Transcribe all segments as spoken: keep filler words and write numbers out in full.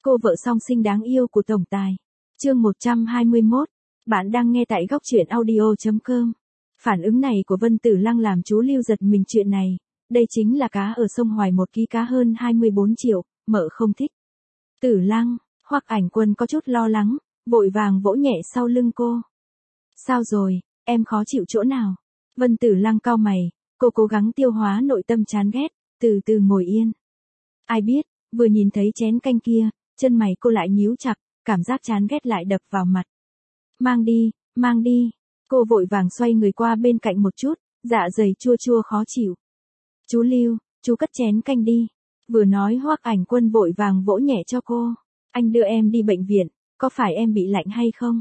Cô vợ song sinh đáng yêu của tổng tài. Chương một trăm hai mươi mốt. Bạn đang nghe tại góc truyện audio chấm com. Phản ứng này của Vân Tử Lăng làm chú Lưu giật mình chuyện này. Đây chính là cá ở sông Hoài, một ký cá hơn hai mươi bốn triệu, mợ không thích. Tử Lăng, Hoắc Ảnh Quân có chút lo lắng, vội vàng vỗ nhẹ sau lưng cô. Sao rồi, em khó chịu chỗ nào? Vân Tử Lăng cau mày, cô cố gắng tiêu hóa nội tâm chán ghét, từ từ ngồi yên. Ai biết, vừa nhìn thấy chén canh kia, chân mày cô lại nhíu chặt, cảm giác chán ghét lại đập vào mặt. Mang đi, mang đi. Cô vội vàng xoay người qua bên cạnh một chút, dạ dày chua chua khó chịu. Chú Lưu, chú cất chén canh đi. Vừa nói Hoắc Ảnh Quân vội vàng vỗ nhẹ cho cô. Anh đưa em đi bệnh viện, có phải em bị lạnh hay không?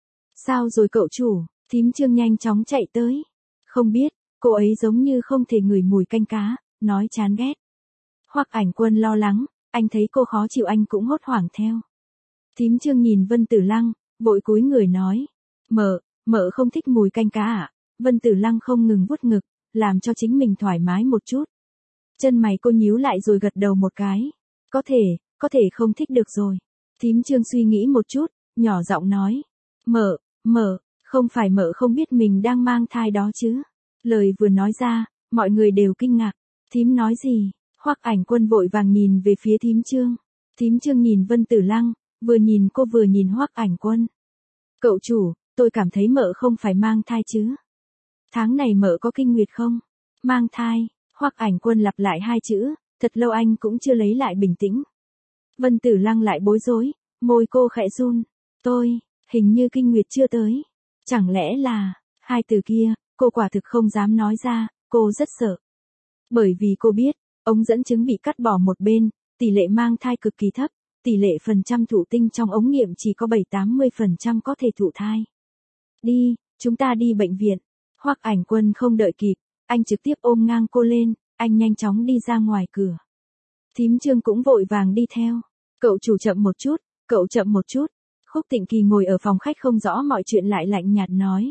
Sao rồi cậu chủ? Thím Trương nhanh chóng chạy tới. Không biết, cô ấy giống như không thể ngửi mùi canh cá, nói chán ghét. Hoắc Ảnh Quân lo lắng, anh thấy cô khó chịu anh cũng hốt hoảng theo. Thím Trương nhìn Vân Tử Lăng, vội cúi người nói. Mợ, mợ không thích mùi canh cá à? Vân Tử Lăng không ngừng vuốt ngực, làm cho chính mình thoải mái một chút. Chân mày cô nhíu lại rồi gật đầu một cái. Có thể, có thể không thích được rồi. Thím Trương suy nghĩ một chút, nhỏ giọng nói. Mợ, mợ, không phải mợ không biết mình đang mang thai đó chứ? Lời vừa nói ra, mọi người đều kinh ngạc. Thím nói gì? Hoắc Ảnh Quân vội vàng nhìn về phía thím Trương. Thím Trương nhìn Vân Tử Lăng, vừa nhìn cô vừa nhìn Hoắc Ảnh Quân. Cậu chủ, tôi cảm thấy mợ không phải mang thai chứ? Tháng này mợ có kinh nguyệt không? Mang thai, Hoắc Ảnh Quân lặp lại hai chữ, thật lâu anh cũng chưa lấy lại bình tĩnh. Vân Tử Lăng lại bối rối, môi cô khẽ run. Tôi, hình như kinh nguyệt chưa tới. Chẳng lẽ là, hai từ kia, cô quả thực không dám nói ra, cô rất sợ. Bởi vì cô biết, ống dẫn trứng bị cắt bỏ một bên, tỷ lệ mang thai cực kỳ thấp, tỷ lệ phần trăm thụ tinh trong ống nghiệm chỉ có bảy đến tám mươi phần trăm có thể thụ thai. Đi, chúng ta đi bệnh viện. Hoắc Ảnh Quân không đợi kịp, anh trực tiếp ôm ngang cô lên, anh nhanh chóng đi ra ngoài cửa. Thím Trương cũng vội vàng đi theo. Cậu chủ chậm một chút, cậu chậm một chút. Khúc Tịnh Kỳ ngồi ở phòng khách không rõ mọi chuyện lại lạnh nhạt nói.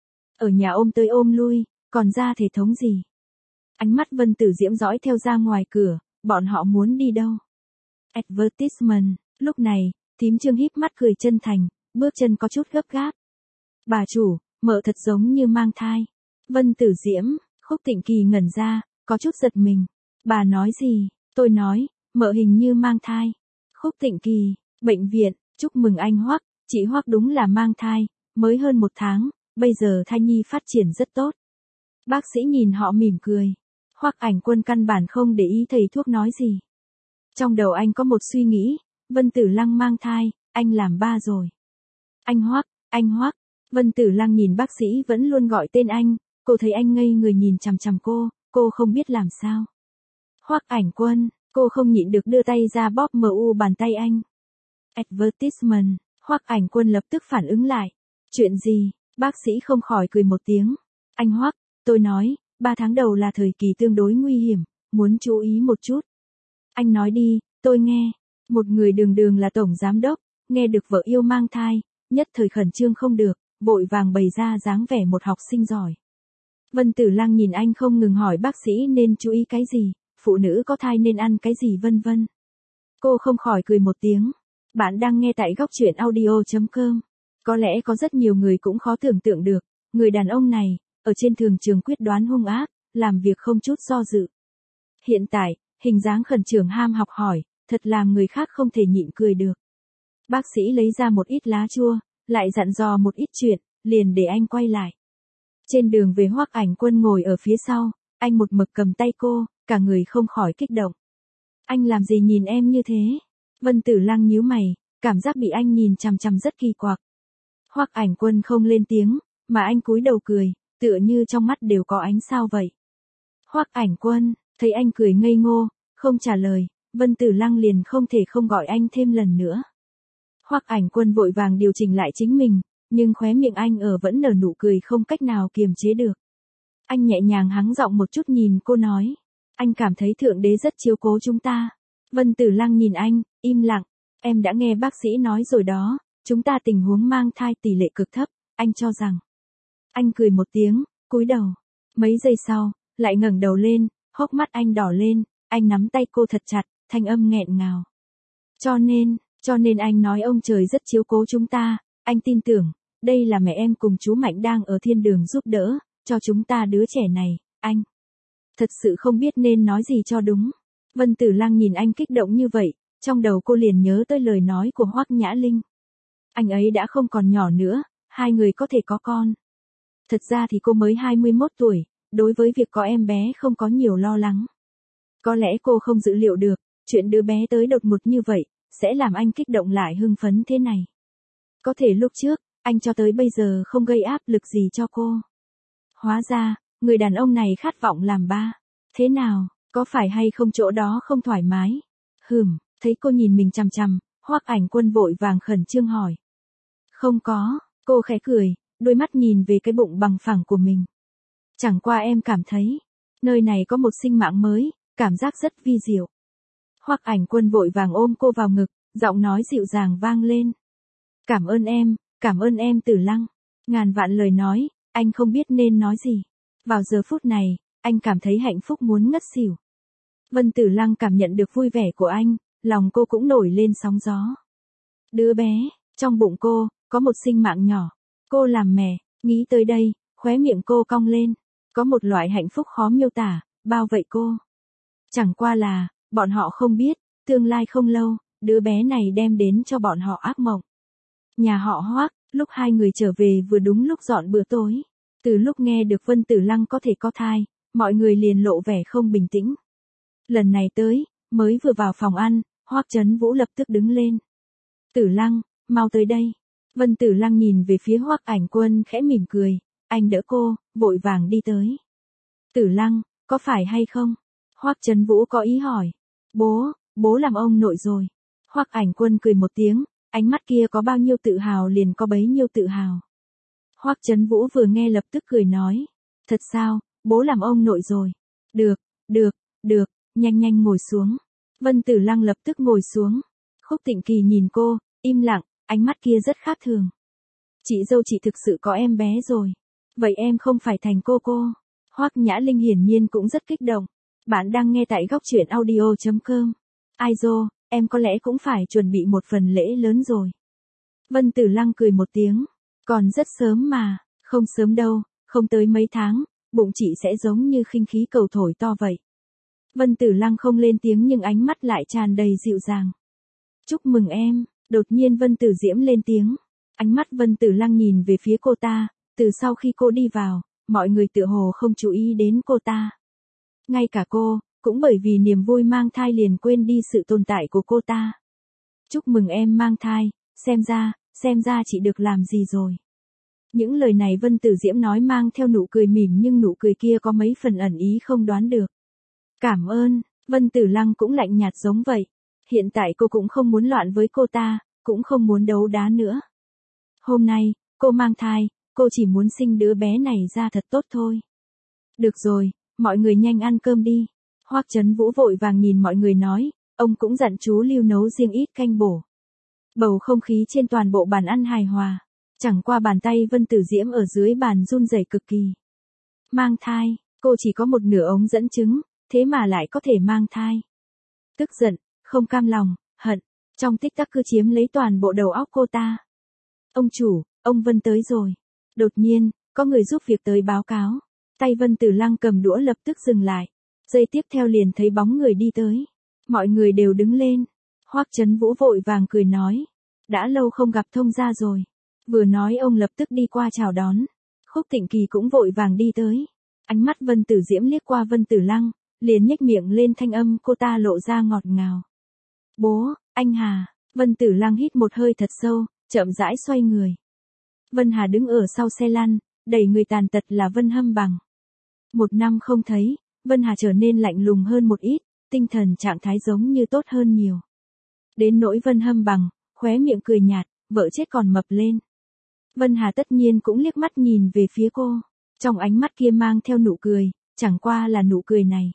Ở nhà ôm tới ôm lui, còn ra thể thống gì? Ánh mắt Vân Tử Diễm dõi theo ra ngoài cửa, bọn họ muốn đi đâu? Advertisement, lúc này, thím Trương híp mắt cười chân thành, bước chân có chút gấp gáp. Bà chủ, mợ thật giống như mang thai. Vân Tử Diễm, Khúc Tịnh Kỳ ngẩn ra, có chút giật mình. Bà nói gì? Tôi nói, mợ hình như mang thai. Khúc Tịnh Kỳ, bệnh viện, chúc mừng anh Hoắc, chị Hoắc đúng là mang thai, mới hơn một tháng, bây giờ thai nhi phát triển rất tốt. Bác sĩ nhìn họ mỉm cười. Hoắc Ảnh Quân căn bản không để ý thầy thuốc nói gì. Trong đầu anh có một suy nghĩ, Vân Tử Lăng mang thai, anh làm ba rồi. Anh Hoắc, anh Hoắc, Vân Tử Lăng nhìn bác sĩ vẫn luôn gọi tên anh, cô thấy anh ngây người nhìn chằm chằm cô, cô không biết làm sao. Hoắc Ảnh Quân, cô không nhịn được đưa tay ra bóp mờ u bàn tay anh. Advertisement, Hoắc Ảnh Quân lập tức phản ứng lại. Chuyện gì? Bác sĩ không khỏi cười một tiếng. Anh Hoắc, tôi nói, ba tháng đầu là thời kỳ tương đối nguy hiểm, muốn chú ý một chút. Anh nói đi, tôi nghe. Một người đường đường là tổng giám đốc, nghe được vợ yêu mang thai, nhất thời khẩn trương không được, vội vàng bày ra dáng vẻ một học sinh giỏi. Vân Tử Lăng nhìn anh không ngừng hỏi bác sĩ nên chú ý cái gì, phụ nữ có thai nên ăn cái gì vân vân. Cô không khỏi cười một tiếng. Bạn đang nghe tại góc truyện audio chấm com. Có lẽ có rất nhiều người cũng khó tưởng tượng được, người đàn ông này, ở trên thường trường quyết đoán hung ác, làm việc không chút do dự. Hiện tại, hình dáng khẩn trương ham học hỏi, thật làm người khác không thể nhịn cười được. Bác sĩ lấy ra một ít lá chua, lại dặn dò một ít chuyện, liền để anh quay lại. Trên đường về Hoắc Ảnh Quân ngồi ở phía sau, anh một mực cầm tay cô, cả người không khỏi kích động. Anh làm gì nhìn em như thế? Vân Tử Lăng nhíu mày, cảm giác bị anh nhìn chằm chằm rất kỳ quặc. Hoắc Ảnh Quân không lên tiếng, mà anh cúi đầu cười, tựa như trong mắt đều có ánh sao vậy. Hoắc Ảnh Quân, thấy anh cười ngây ngô, không trả lời, Vân Tử Lăng liền không thể không gọi anh thêm lần nữa. Hoắc Ảnh Quân vội vàng điều chỉnh lại chính mình, nhưng khóe miệng anh ở vẫn nở nụ cười không cách nào kiềm chế được. Anh nhẹ nhàng hắng giọng một chút nhìn cô nói, anh cảm thấy Thượng Đế rất chiếu cố chúng ta. Vân Tử Lăng nhìn anh, im lặng, em đã nghe bác sĩ nói rồi đó, chúng ta tình huống mang thai tỷ lệ cực thấp, anh cho rằng. Anh cười một tiếng, cúi đầu. Mấy giây sau, lại ngẩng đầu lên, hốc mắt anh đỏ lên, anh nắm tay cô thật chặt, thanh âm nghẹn ngào. Cho nên, Cho nên anh nói ông trời rất chiếu cố chúng ta, anh tin tưởng, đây là mẹ em cùng chú Mạnh đang ở thiên đường giúp đỡ, cho chúng ta đứa trẻ này, anh. Thật sự không biết nên nói gì cho đúng. Vân Tử Lăng nhìn anh kích động như vậy, trong đầu cô liền nhớ tới lời nói của Hoắc Nhã Linh. Anh ấy đã không còn nhỏ nữa, hai người có thể có con. Thật ra thì cô mới hai mươi mốt tuổi, đối với việc có em bé không có nhiều lo lắng. Có lẽ cô không dự liệu được, chuyện đứa bé tới đột ngột như vậy, sẽ làm anh kích động lại hưng phấn thế này. Có thể lúc trước, anh cho tới bây giờ không gây áp lực gì cho cô. Hóa ra, người đàn ông này khát vọng làm ba. Thế nào, có phải hay không chỗ đó không thoải mái? Hừm, thấy cô nhìn mình chằm chằm, Hoắc Ảnh Quân vội vàng khẩn trương hỏi. Không có, cô khẽ cười, đôi mắt nhìn về cái bụng bằng phẳng của mình. Chẳng qua em cảm thấy, nơi này có một sinh mạng mới, cảm giác rất vi diệu. Hoắc Ảnh Quân vội vàng ôm cô vào ngực, giọng nói dịu dàng vang lên. Cảm ơn em, cảm ơn em Tử Lăng. Ngàn vạn lời nói, anh không biết nên nói gì. Vào giờ phút này, anh cảm thấy hạnh phúc muốn ngất xỉu. Vân Tử Lăng cảm nhận được vui vẻ của anh, lòng cô cũng nổi lên sóng gió. Đứa bé, trong bụng cô, có một sinh mạng nhỏ. Cô làm mẹ, nghĩ tới đây, khóe miệng cô cong lên. Có một loại hạnh phúc khó miêu tả, bao vậy cô. Chẳng qua là, bọn họ không biết, tương lai không lâu, đứa bé này đem đến cho bọn họ ác mộng. Nhà họ Hoắc, lúc hai người trở về vừa đúng lúc dọn bữa tối. Từ lúc nghe được Vân Tử Lăng có thể có thai, mọi người liền lộ vẻ không bình tĩnh. Lần này tới, mới vừa vào phòng ăn, Hoắc Chấn Vũ lập tức đứng lên. Tử Lăng, mau tới đây. Vân Tử Lăng nhìn về phía Hoắc Ảnh Quân khẽ mỉm cười, anh đỡ cô, vội vàng đi tới. Tử Lăng, có phải hay không? Hoắc Chấn Vũ có ý hỏi. Bố, bố làm ông nội rồi. Hoắc Ảnh Quân cười một tiếng, ánh mắt kia có bao nhiêu tự hào liền có bấy nhiêu tự hào. Hoắc Chấn Vũ vừa nghe lập tức cười nói. Thật sao, bố làm ông nội rồi. Được, được, được, nhanh nhanh ngồi xuống. Vân Tử Lăng lập tức ngồi xuống. Khúc Tịnh Kỳ nhìn cô, im lặng, ánh mắt kia rất khác thường. Chị dâu chị thực sự có em bé rồi. Vậy em không phải thành cô cô. Hoắc Nhã Linh hiển nhiên cũng rất kích động. Bạn đang nghe tại góc truyện audio chấm com. Ai dô, em có lẽ cũng phải chuẩn bị một phần lễ lớn rồi. Vân Tử Lăng cười một tiếng. Còn rất sớm mà, không sớm đâu, không tới mấy tháng, bụng chị sẽ giống như khinh khí cầu thổi to vậy. Vân Tử Lăng không lên tiếng nhưng ánh mắt lại tràn đầy dịu dàng. Chúc mừng em, đột nhiên Vân Tử Diễm lên tiếng. Ánh mắt Vân Tử Lăng nhìn về phía cô ta, từ sau khi cô đi vào, mọi người tựa hồ không chú ý đến cô ta. Ngay cả cô, cũng bởi vì niềm vui mang thai liền quên đi sự tồn tại của cô ta. Chúc mừng em mang thai, xem ra, xem ra chị được làm gì rồi. Những lời này Vân Tử Diễm nói mang theo nụ cười mỉm nhưng nụ cười kia có mấy phần ẩn ý không đoán được. Cảm ơn, Vân Tử Lăng cũng lạnh nhạt giống vậy. Hiện tại cô cũng không muốn loạn với cô ta, cũng không muốn đấu đá nữa. Hôm nay, cô mang thai, cô chỉ muốn sinh đứa bé này ra thật tốt thôi. Được rồi, mọi người nhanh ăn cơm đi. Hoắc Chấn Vũ vội vàng nhìn mọi người nói, ông cũng dặn chú Lưu nấu riêng ít canh bổ. Bầu không khí trên toàn bộ bàn ăn hài hòa. Chẳng qua bàn tay Vân Tử Diễm ở dưới bàn run rẩy cực kỳ. Mang thai, cô chỉ có một nửa ống dẫn chứng, thế mà lại có thể mang thai. Tức giận, không cam lòng, hận, trong tích tắc cứ chiếm lấy toàn bộ đầu óc cô ta. Ông chủ, ông Vân tới rồi. Đột nhiên, có người giúp việc tới báo cáo. Tay Vân Tử Lăng cầm đũa lập tức dừng lại. Giây tiếp theo liền thấy bóng người đi tới. Mọi người đều đứng lên. Hoắc Chấn Vũ vội vàng cười nói. Đã lâu không gặp thông gia rồi. Vừa nói ông lập tức đi qua chào đón. Khúc Tịnh Kỳ cũng vội vàng đi tới. Ánh mắt Vân Tử Diễm liếc qua Vân Tử Lăng, liền nhếch miệng lên thanh âm cô ta lộ ra ngọt ngào. Bố, anh Hà. Vân Tử Lăng hít một hơi thật sâu, chậm rãi xoay người. Vân Hà đứng ở sau xe lăn, đẩy người tàn tật là Vân Hâm Bằng. Một năm không thấy, Vân Hà trở nên lạnh lùng hơn một ít, tinh thần trạng thái giống như tốt hơn nhiều. Đến nỗi Vân Hâm Bằng, khóe miệng cười nhạt, vợ chết còn mập lên. Vân Hà tất nhiên cũng liếc mắt nhìn về phía cô, trong ánh mắt kia mang theo nụ cười, chẳng qua là nụ cười này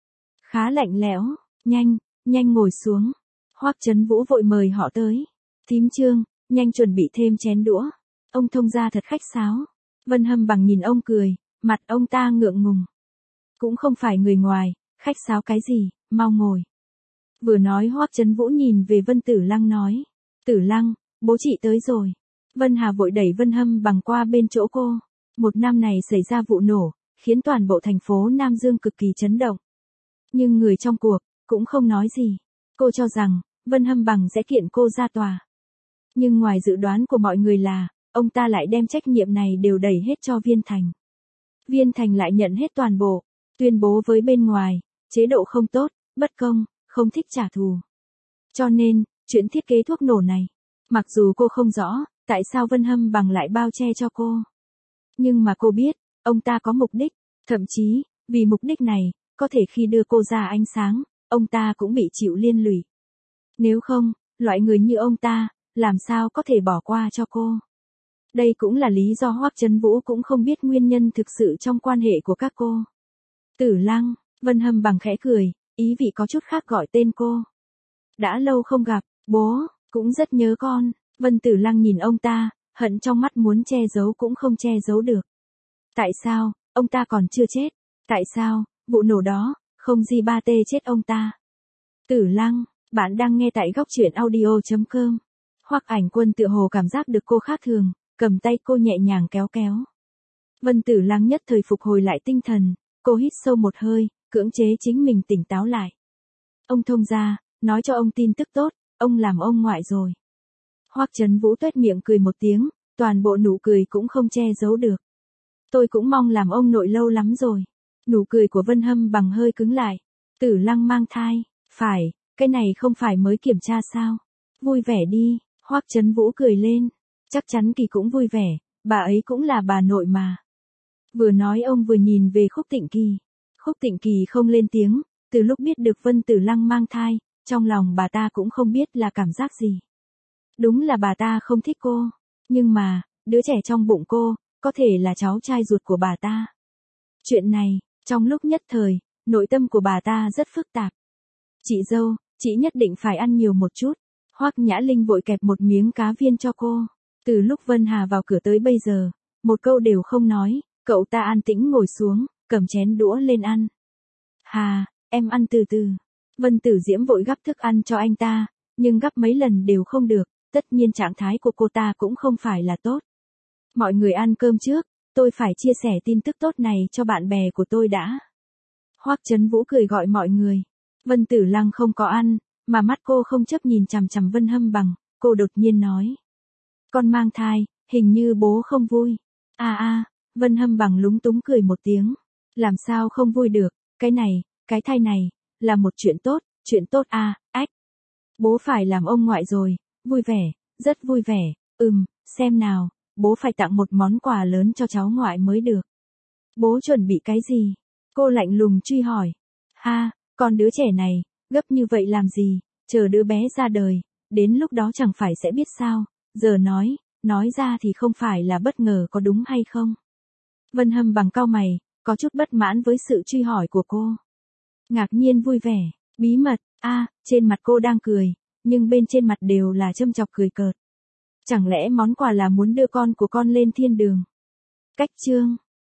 khá lạnh lẽo. Nhanh, nhanh ngồi xuống. Hoắc Chấn Vũ vội mời họ tới. Thím Trương, nhanh chuẩn bị thêm chén đũa. Ông thông gia thật khách sáo. Vân Hâm Bằng nhìn ông cười, mặt ông ta ngượng ngùng. Cũng không phải người ngoài, khách sáo cái gì, mau ngồi. Vừa nói Hoắc Chấn Vũ nhìn về Vân Tử Lăng nói. Tử Lăng, bố chị tới rồi. Vân Hà vội đẩy Vân Hâm Bằng qua bên chỗ cô. Một năm này xảy ra vụ nổ, khiến toàn bộ thành phố Nam Dương cực kỳ chấn động. Nhưng người trong cuộc, cũng không nói gì. Cô cho rằng, Vân Hâm Bằng sẽ kiện cô ra tòa. Nhưng ngoài dự đoán của mọi người là, ông ta lại đem trách nhiệm này đều đẩy hết cho Viên Thành. Viên Thành lại nhận hết toàn bộ, tuyên bố với bên ngoài, chế độ không tốt, bất công, không thích trả thù. Cho nên, chuyện thiết kế thuốc nổ này, mặc dù cô không rõ, tại sao Vân Hâm Bằng lại bao che cho cô. Nhưng mà cô biết, ông ta có mục đích, thậm chí, vì mục đích này, có thể khi đưa cô ra ánh sáng, ông ta cũng bị chịu liên lụy. Nếu không, loại người như ông ta, làm sao có thể bỏ qua cho cô. Đây cũng là lý do Hoắc Chấn Vũ cũng không biết nguyên nhân thực sự trong quan hệ của các cô. Tử Lăng, Vân Hâm Bằng khẽ cười, ý vị có chút khác gọi tên cô. Đã lâu không gặp, bố, cũng rất nhớ con. Vân Tử Lăng nhìn ông ta, hận trong mắt muốn che giấu cũng không che giấu được. Tại sao, ông ta còn chưa chết? Tại sao, vụ nổ đó, không gì ba tê chết ông ta? Tử Lăng, bạn đang nghe tại góc truyện audio chấm com. Hoắc Ảnh Quân tựa hồ cảm giác được cô khác thường, cầm tay cô nhẹ nhàng kéo kéo. Vân Tử Lăng nhất thời phục hồi lại tinh thần, cô hít sâu một hơi, cưỡng chế chính mình tỉnh táo lại. Ông thông gia, nói cho ông tin tức tốt, ông làm ông ngoại rồi. Hoắc Chấn Vũ tuét miệng cười một tiếng, toàn bộ nụ cười cũng không che giấu được. Tôi cũng mong làm ông nội lâu lắm rồi. Nụ cười của Vân Hâm Bằng hơi cứng lại. Tử Lăng mang thai, phải, cái này không phải mới kiểm tra sao? Vui vẻ đi, Hoắc Chấn Vũ cười lên. Chắc chắn Kỳ cũng vui vẻ, bà ấy cũng là bà nội mà. Vừa nói ông vừa nhìn về Khúc Tịnh Kỳ. Khúc Tịnh Kỳ không lên tiếng, từ lúc biết được Vân Tử Lăng mang thai, trong lòng bà ta cũng không biết là cảm giác gì. Đúng là bà ta không thích cô, nhưng mà, đứa trẻ trong bụng cô, có thể là cháu trai ruột của bà ta. Chuyện này, trong lúc nhất thời, nội tâm của bà ta rất phức tạp. Chị dâu, chị nhất định phải ăn nhiều một chút. Hoắc Nhã Linh vội kẹp một miếng cá viên cho cô. Từ lúc Vân Hà vào cửa tới bây giờ, một câu đều không nói, cậu ta an tĩnh ngồi xuống, cầm chén đũa lên ăn. Hà, em ăn từ từ. Vân Tử Diễm vội gắp thức ăn cho anh ta, nhưng gắp mấy lần đều không được, tất nhiên trạng thái của cô ta cũng không phải là tốt. Mọi người ăn cơm trước, tôi phải chia sẻ tin tức tốt này cho bạn bè của tôi đã. Hoắc Chấn Vũ cười gọi mọi người. Vân Tử Lăng không có ăn, mà mắt cô không chấp nhìn chằm chằm Vân Hâm Bằng, cô đột nhiên nói. Con mang thai, hình như bố không vui. À à, Vân Hâm Bằng lúng túng cười một tiếng. Làm sao không vui được, cái này, cái thai này, là một chuyện tốt, chuyện tốt à, ách. Bố phải làm ông ngoại rồi, vui vẻ, rất vui vẻ, ừm, xem nào, bố phải tặng một món quà lớn cho cháu ngoại mới được. Bố chuẩn bị cái gì? Cô lạnh lùng truy hỏi. Ha, con đứa trẻ này, gấp như vậy làm gì, chờ đứa bé ra đời, đến lúc đó chẳng phải sẽ biết sao, giờ nói, nói ra thì không phải là bất ngờ có đúng hay không? Vân Hâm Bằng cau mày, có chút bất mãn với sự truy hỏi của cô. Ngạc nhiên vui vẻ, bí mật, a, à, trên mặt cô đang cười, nhưng bên trên mặt đều là châm chọc cười cợt. Chẳng lẽ món quà là muốn đưa con của con lên thiên đường? Cách chương